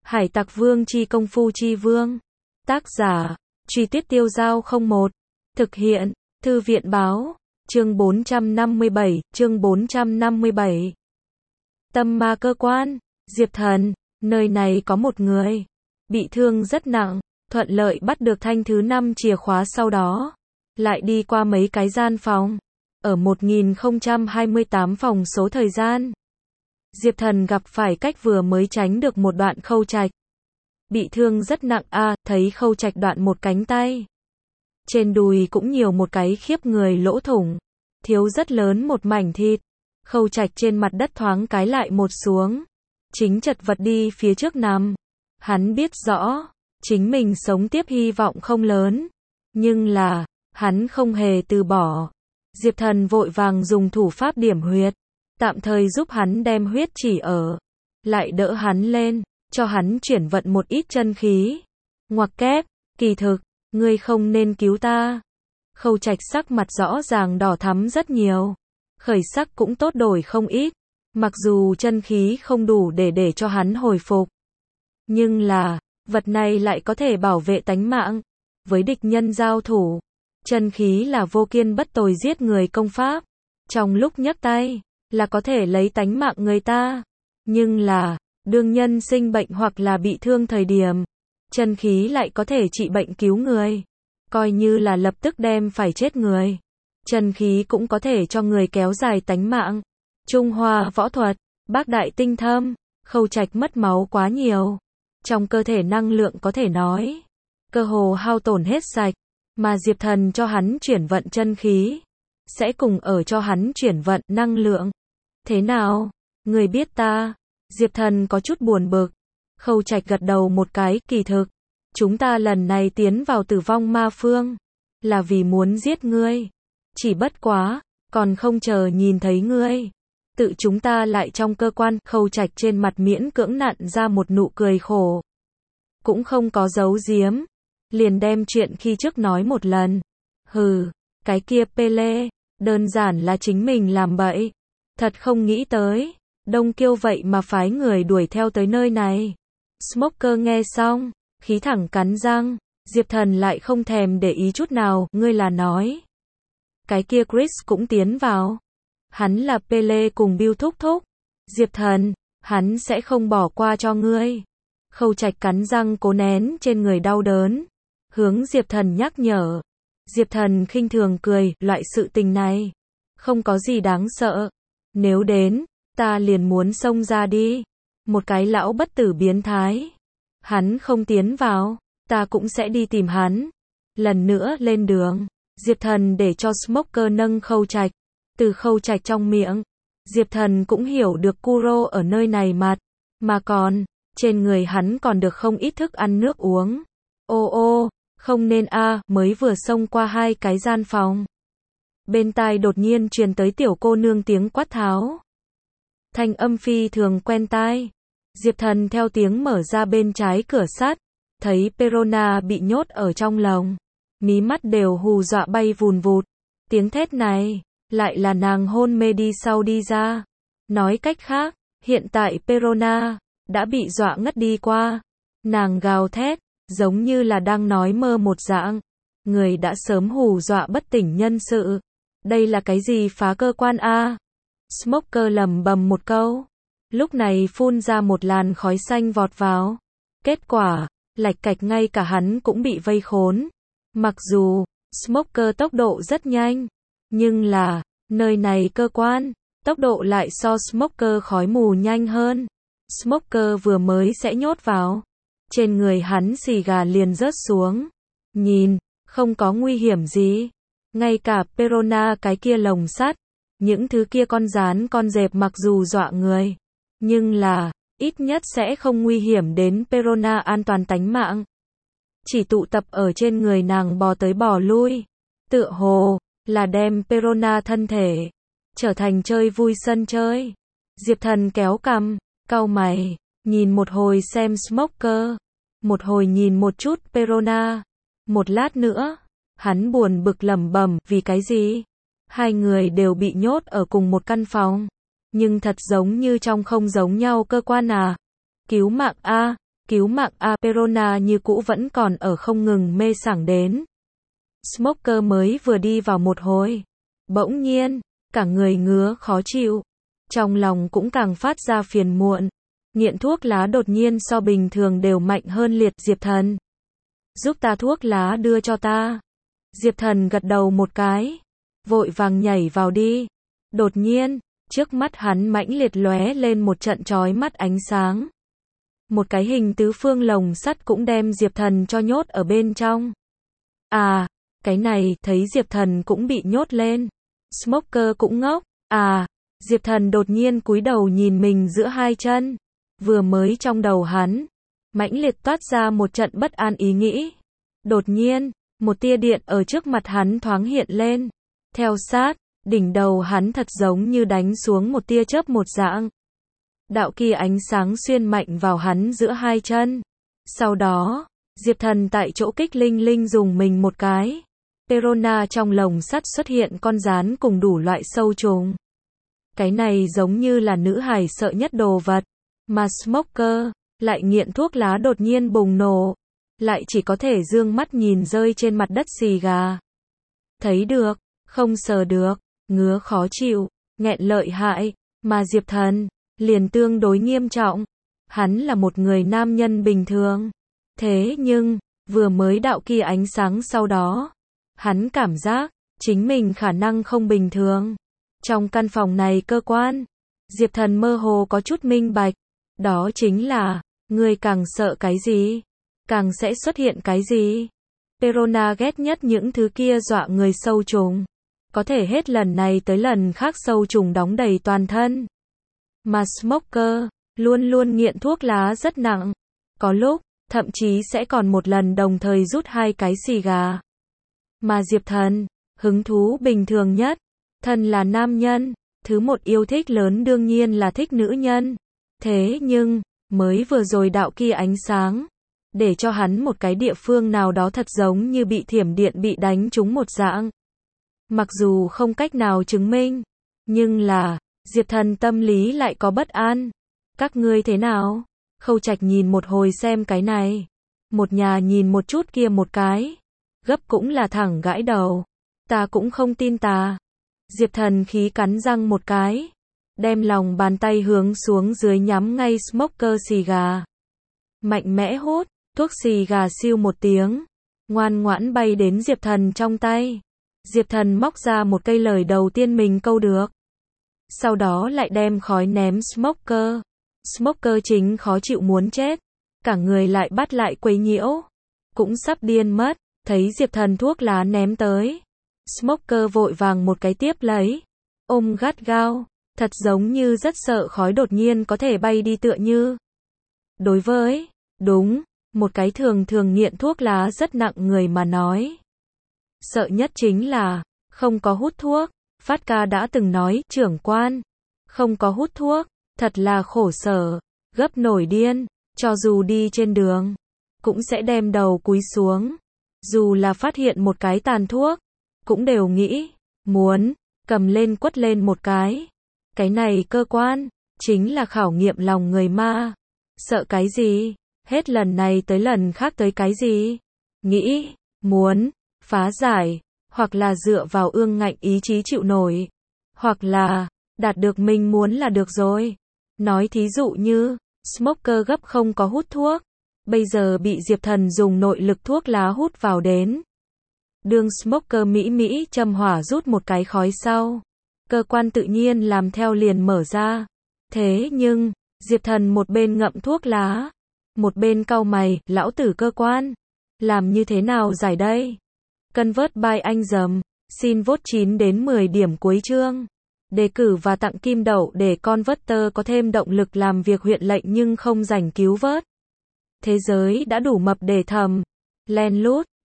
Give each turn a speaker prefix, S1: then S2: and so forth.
S1: Hải Tặc Vương chi công phu chi vương. Tác giả, Truy Tuyết Tiêu Dao 01. Thực hiện, Thư viện Báo. Chương 457. Tâm ma cơ quan. Diệp Thần, nơi này có một người bị thương rất nặng, thuận lợi bắt được thanh thứ 5 chìa khóa, sau đó lại đi qua mấy cái gian phòng. Ở 1028 phòng số thời gian, Diệp Thần gặp phải cách vừa mới tránh được một đoạn Khâu Trạch. Bị thương rất nặng thấy Khâu Trạch đoạn một cánh tay. Trên đùi cũng nhiều một cái khiếp người lỗ thủng, thiếu rất lớn một mảnh thịt. Khâu Trạch trên mặt đất thoáng cái lại một xuống, chính chật vật đi phía trước nằm. Hắn biết rõ, chính mình sống tiếp hy vọng không lớn, nhưng là, hắn không hề từ bỏ. Diệp Thần vội vàng dùng thủ pháp điểm huyệt, tạm thời giúp hắn đem huyết chỉ ở, lại đỡ hắn lên, cho hắn chuyển vận một ít chân khí. Ngoặc kép, kỳ thực, ngươi không nên cứu ta. Khâu Trạch sắc mặt rõ ràng đỏ thắm rất nhiều, khởi sắc cũng tốt đổi không ít, mặc dù chân khí không đủ để cho hắn hồi phục. Nhưng là, vật này lại có thể bảo vệ tánh mạng. Với địch nhân giao thủ, chân khí là vô kiên bất tồi giết người công pháp. Trong lúc nhấc tay, là có thể lấy tánh mạng người ta. Nhưng là, đương nhân sinh bệnh hoặc là bị thương thời điểm, chân khí lại có thể trị bệnh cứu người. Coi như là lập tức đem phải chết người, chân khí cũng có thể cho người kéo dài tánh mạng. Trung Hoa võ thuật, bác đại tinh thâm, Khâu Trạch mất máu quá nhiều. Trong cơ thể năng lượng có thể nói, cơ hồ hao tổn hết sạch, mà Diệp Thần cho hắn chuyển vận chân khí, sẽ cùng ở cho hắn chuyển vận năng lượng. Thế nào? Người biết ta? Diệp Thần có chút buồn bực. Khâu Trạch gật đầu một cái, kỳ thực, chúng ta lần này tiến vào Tử Vong Ma Phương, là vì muốn giết ngươi. Chỉ bất quá, còn không chờ nhìn thấy ngươi, tự chúng ta lại trong cơ quan. Khâu Trạch trên mặt miễn cưỡng nặn ra một nụ cười khổ, cũng không có giấu giếm, liền đem chuyện khi trước nói một lần. Hừ, cái kia Pele, đơn giản là chính mình làm bậy. Thật không nghĩ tới, Đông Kiêu vậy mà phái người đuổi theo tới nơi này. Smoker nghe xong, khí thẳng cắn răng. Diệp Thần lại không thèm để ý chút nào. Ngươi là nói, cái kia Chris cũng tiến vào? Hắn là Pele cùng Bill thúc thúc. Diệp Thần, hắn sẽ không bỏ qua cho ngươi. Khâu Trạch cắn răng cố nén trên người đau đớn, hướng Diệp Thần nhắc nhở. Diệp Thần khinh thường cười, loại sự tình này, không có gì đáng sợ. Nếu đến, ta liền muốn xông ra đi. Một cái lão bất tử biến thái. Hắn không tiến vào, ta cũng sẽ đi tìm hắn. Lần nữa lên đường, Diệp Thần để cho Smoker nâng Khâu Trạch. Từ Khâu Trạch trong miệng, Diệp Thần cũng hiểu được Kuro ở nơi này mà còn, trên người hắn còn được không ít thức ăn nước uống. Ô, không nên mới vừa xông qua hai cái gian phòng. Bên tai đột nhiên truyền tới tiểu cô nương tiếng quát tháo. Thanh âm phi thường quen tai. Diệp Thần theo tiếng mở ra bên trái cửa sắt, thấy Perona bị nhốt ở trong lồng, mí mắt đều hù dọa bay vùn vụt. Tiếng thét này, lại là nàng hôn mê đi sau đi ra. Nói cách khác, hiện tại Perona đã bị dọa ngất đi qua. Nàng gào thét, giống như là đang nói mơ một dạng. Người đã sớm hù dọa bất tỉnh nhân sự. Đây là cái gì phá cơ quan Smoker lẩm bẩm một câu. Lúc này phun ra một làn khói xanh vọt vào. Kết quả, lạch cạch ngay cả hắn cũng bị vây khốn. Mặc dù, Smoker tốc độ rất nhanh, nhưng là, nơi này cơ quan, tốc độ lại so Smoker khói mù nhanh hơn. Smoker vừa mới sẽ nhốt vào, trên người hắn xì gà liền rớt xuống. Nhìn, không có nguy hiểm gì. Ngay cả Perona cái kia lồng sắt, những thứ kia con gián con dẹp mặc dù dọa người, nhưng là, ít nhất sẽ không nguy hiểm đến Perona an toàn tánh mạng. Chỉ tụ tập ở trên người nàng bò tới bò lui, tựa hồ là đem Perona thân thể trở thành chơi vui sân chơi. Diệp Thần kéo cằm, cau mày, nhìn một hồi xem Smoker, một hồi nhìn một chút Perona. Một lát nữa, hắn buồn bực lẩm bẩm, vì cái gì? Hai người đều bị nhốt ở cùng một căn phòng, nhưng thật giống như trong không giống nhau cơ quan Cứu mạng Cứu mạng a Perona như cũ vẫn còn ở không ngừng mê sảng đến. Smoker mới vừa đi vào một hồi. Bỗng nhiên, cả người ngứa khó chịu. Trong lòng cũng càng phát ra phiền muộn. Nghiện thuốc lá đột nhiên so bình thường đều mạnh hơn liệt Diệp Thần. Giúp ta thuốc lá đưa cho ta. Diệp Thần gật đầu một cái. Vội vàng nhảy vào đi. Đột nhiên, trước mắt hắn mãnh liệt lóe lên một trận chói mắt ánh sáng. Một cái hình tứ phương lồng sắt cũng đem Diệp Thần cho nhốt ở bên trong. À, cái này, thấy Diệp Thần cũng bị nhốt lên. Smoker cũng ngốc. À, Diệp Thần đột nhiên cúi đầu nhìn mình giữa hai chân. Vừa mới trong đầu hắn, mãnh liệt toát ra một trận bất an ý nghĩ. Đột nhiên, một tia điện ở trước mặt hắn thoáng hiện lên. Theo sát, đỉnh đầu hắn thật giống như đánh xuống một tia chớp một dạng. Đạo kia ánh sáng xuyên mạnh vào hắn giữa hai chân. Sau đó, Diệp Thần tại chỗ kích linh linh dùng mình một cái. Perona trong lồng sắt xuất hiện con gián cùng đủ loại sâu trùng. Cái này giống như là nữ hài sợ nhất đồ vật. Mà Smoker, lại nghiện thuốc lá đột nhiên bùng nổ. Lại chỉ có thể dương mắt nhìn rơi trên mặt đất xì gà. Thấy được, không sờ được, ngứa khó chịu, nghẹn lợi hại. Mà Diệp Thần, liền tương đối nghiêm trọng. Hắn là một người nam nhân bình thường. Thế nhưng, vừa mới đạo kia ánh sáng sau đó, hắn cảm giác, chính mình khả năng không bình thường. Trong căn phòng này cơ quan, Diệp Thần mơ hồ có chút minh bạch. Đó chính là, người càng sợ cái gì, càng sẽ xuất hiện cái gì. Perona ghét nhất những thứ kia dọa người sâu trùng. Có thể hết lần này tới lần khác sâu trùng đóng đầy toàn thân. Mà Smoker, luôn luôn nghiện thuốc lá rất nặng. Có lúc, thậm chí sẽ còn một lần đồng thời rút 2 cái xì gà. Mà Diệp Thần, hứng thú bình thường nhất. Thần là nam nhân, thứ một yêu thích lớn đương nhiên là thích nữ nhân. Thế nhưng, mới vừa rồi đạo kia ánh sáng, để cho hắn một cái địa phương nào đó thật giống như bị thiểm điện bị đánh trúng một dạng. Mặc dù không cách nào chứng minh, nhưng là, Diệp Thần tâm lý lại có bất an. Các ngươi thế nào? Khâu Trạch nhìn một hồi xem cái này. Một nhà nhìn một chút kia một cái. Gấp cũng là thẳng gãi đầu. Ta cũng không tin ta. Diệp Thần khí cắn răng một cái. Đem lòng bàn tay hướng xuống dưới nhắm ngay Smoker xì gà. Mạnh mẽ hút, thuốc xì gà siêu một tiếng. Ngoan ngoãn bay đến Diệp Thần trong tay. Diệp Thần móc ra một cây lời đầu tiên mình câu được. Sau đó lại đem khói ném Smoker. Smoker chính khó chịu muốn chết. Cả người lại bắt lại quấy nhiễu. Cũng sắp điên mất. Thấy Diệp Thần thuốc lá ném tới. Smoker vội vàng một cái tiếp lấy. Ôm gắt gao. Thật giống như rất sợ khói đột nhiên có thể bay đi tựa như. Đối với, đúng, một cái thường nghiện thuốc lá rất nặng người mà nói. Sợ nhất chính là, không có hút thuốc. Phát ca đã từng nói, trưởng quan, không có hút thuốc, thật là khổ sở, gấp nổi điên, cho dù đi trên đường, cũng sẽ đem đầu cúi xuống. Dù là phát hiện một cái tàn thuốc, cũng đều nghĩ, muốn, cầm lên quất lên một cái. Cái này cơ quan, chính là khảo nghiệm lòng người ma. Sợ cái gì? Hết lần này tới lần khác tới cái gì? Nghĩ, muốn, phá giải, hoặc là dựa vào ương ngạnh ý chí chịu nổi, hoặc là, đạt được mình muốn là được rồi. Nói thí dụ như, Smoker gấp không có hút thuốc, bây giờ bị Diệp Thần dùng nội lực thuốc lá hút vào đến. Đường Smoker mỹ châm hỏa rút một cái khói sau. Cơ quan tự nhiên làm theo liền mở ra. Thế nhưng, Diệp Thần một bên ngậm thuốc lá, một bên cau mày, lão tử cơ quan. Làm như thế nào giải đây? Convert by anh dầm. Xin vote 9 đến 10 điểm cuối chương. Đề cử và tặng kim đậu để Converter có thêm động lực làm việc huyện lệnh nhưng không rảnh cứu vớt. Thế giới đã đủ mập để thầm. Len lút.